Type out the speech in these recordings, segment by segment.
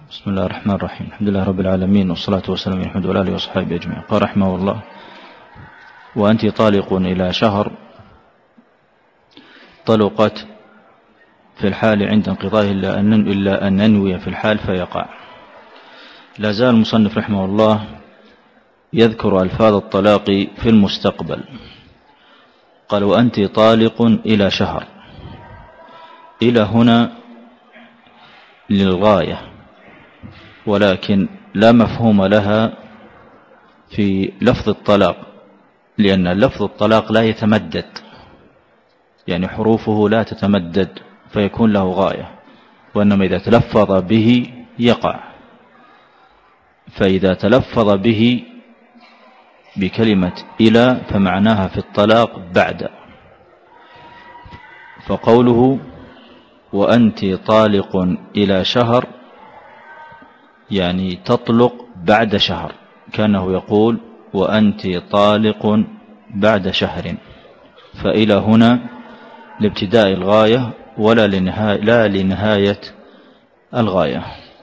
بسم الله الرحمن الرحيم. الحمد لله رب العالمين، والصلاة والسلام على محمد وعلى آله وصحبه أجمعين. قال رحمه الله: وأنت طالق إلى شهر طلقت في الحال عند انقضائه إلا أن ننوي في الحال فيقع. لا زال المصنف رحمه الله يذكر ألفاظ الطلاق في المستقبل. قال: وأنت طالق إلى شهر. إلى هنا للغاية، ولكن لا مفهوم لها في لفظ الطلاق، لأن لفظ الطلاق لا يتمدد، يعني حروفه لا تتمدد فيكون له غاية، وإنما إذا تلفظ به يقع. فإذا تلفظ به بكلمة إلى فمعناها في الطلاق بعد. فقوله وأنت طالق إلى شهر يعني تطلق بعد شهر، كأنه يقول وأنت طالق بعد شهر. فإلى هنا لابتداء الغاية لا لنهاية الغاية.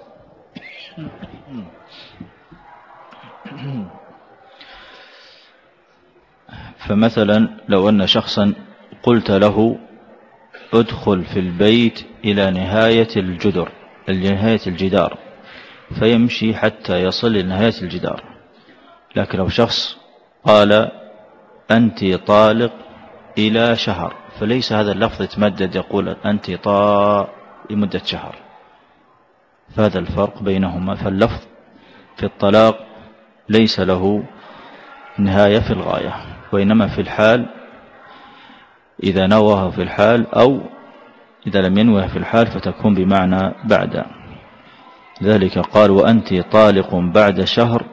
فمثلا لو أن شخصا قلت له ادخل في البيت إلى نهاية الجدار فيمشي حتى يصل لنهاية الجدار. لكن لو شخص قال أنت طالق إلى شهر فليس هذا اللفظ يتمدد، يقول أنت لمدة شهر. فهذا الفرق بينهما. فاللفظ في الطلاق ليس له نهاية في الغاية، وإنما في الحال إذا نوها في الحال، أو إذا لم ينوها في الحال فتكون بمعنى بعد. ذلك قال وأنت طالق بعد شهر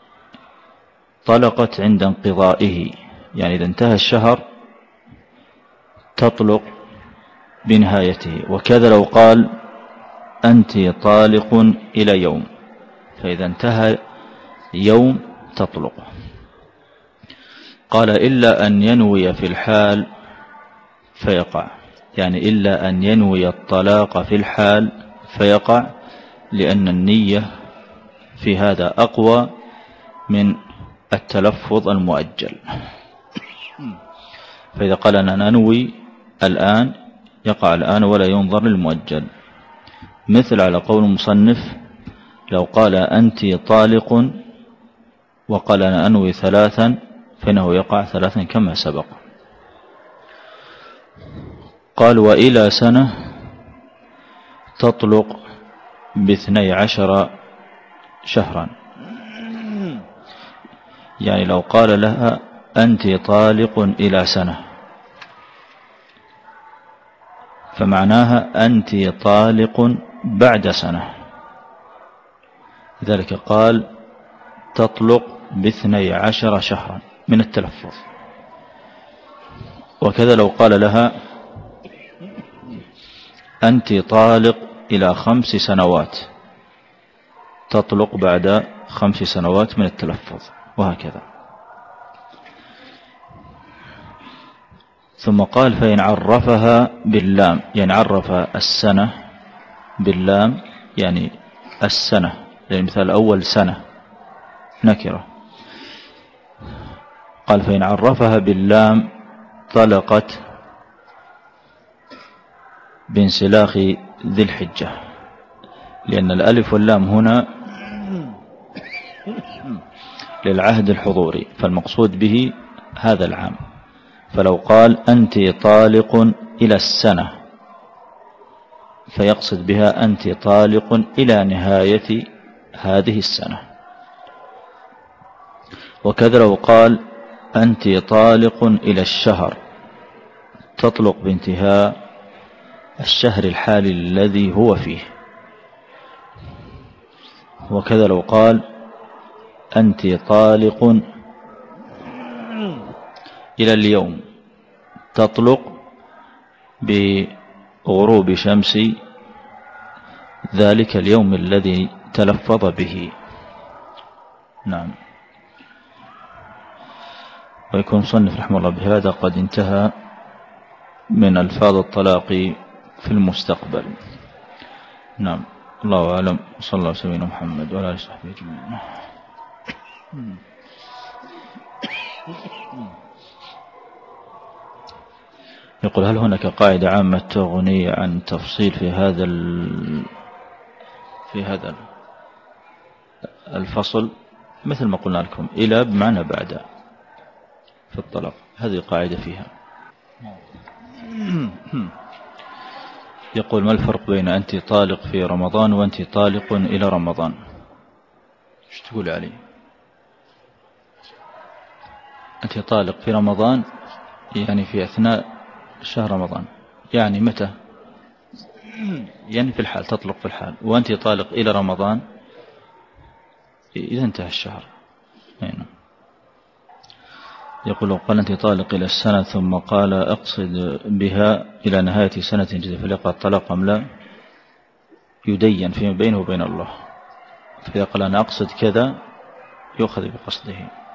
طلقت عند انقضائه، يعني إذا انتهى الشهر تطلق بنهايته. وكذا لو قال أنت طالق إلى يوم، فإذا انتهى يوم تطلق. قال إلا أن ينوي في الحال فيقع، يعني إلا أن ينوي الطلاق في الحال فيقع، لأن النية في هذا أقوى من التلفظ المؤجل. فإذا قال أنا ننوي الآن يقع الآن ولا ينظر للمؤجل. مثل على قول المصنف لو قال أنت طالق وقال أنا أنوي 3 فإنه يقع 3 كما سبق. قال وإلى سنة تطلق ب12 شهرا، يعني لو قال لها أنت طالق إلى سنة فمعناها أنت طالق بعد سنة، لذلك قال تطلق ب12 شهرا من التلفظ. وكذا لو قال لها أنت طالق إلى 5 سنوات تطلق بعد 5 سنوات من التلفظ، وهكذا. ثم قال فإن عرفها باللام، يعني عرف السنة باللام، يعني السنة، يعني مثال الأول سنة نكرة. قال فإن عرفها باللام طلقت بانسلاخ ذي الحجة، لأن الألف واللام هنا للعهد الحضوري، فالمقصود به هذا العام. فلو قال أنت طالق إلى السنة فيقصد بها أنت طالق إلى نهاية هذه السنة. وكذا لو قال أنت طالق إلى الشهر تطلق بانتهاء الشهر الحالي الذي هو فيه. وكذا لو قال أنت طالق إلى اليوم تطلق بغروب شمس ذلك اليوم الذي تلفظ به. نعم. ويكون مصنف رحمه الله بهذا قد انتهى من ألفاظ الطلاق في المستقبل. نعم. الله أعلم. صلى الله عليه وسلم محمد وعلى آله وصحبه أجمعين. يقول هل هناك قاعدة عامة تغني عن تفصيل في هذا الفصل؟ مثل ما قلنا لكم إلى بمعنى بعد في الطلاق، هذه قاعدة فيها. يقول ما الفرق بين أنت طالق في رمضان وأنت طالق إلى رمضان؟ ايش تقول علي؟ أنت طالق في رمضان يعني في أثناء شهر رمضان، يعني متى؟ يعني في الحال، تطلق في الحال. وأنت طالق إلى رمضان إذا انتهى الشهر. هنا يقول قال أنت طالق إلى السنة ثم قال أقصد بها إلى نهاية سنة جديدة فليقع الطلاق أم لا؟ يدين فيما بينه وبين الله. فإذا قال أنا أقصد كذا يؤخذ بقصده.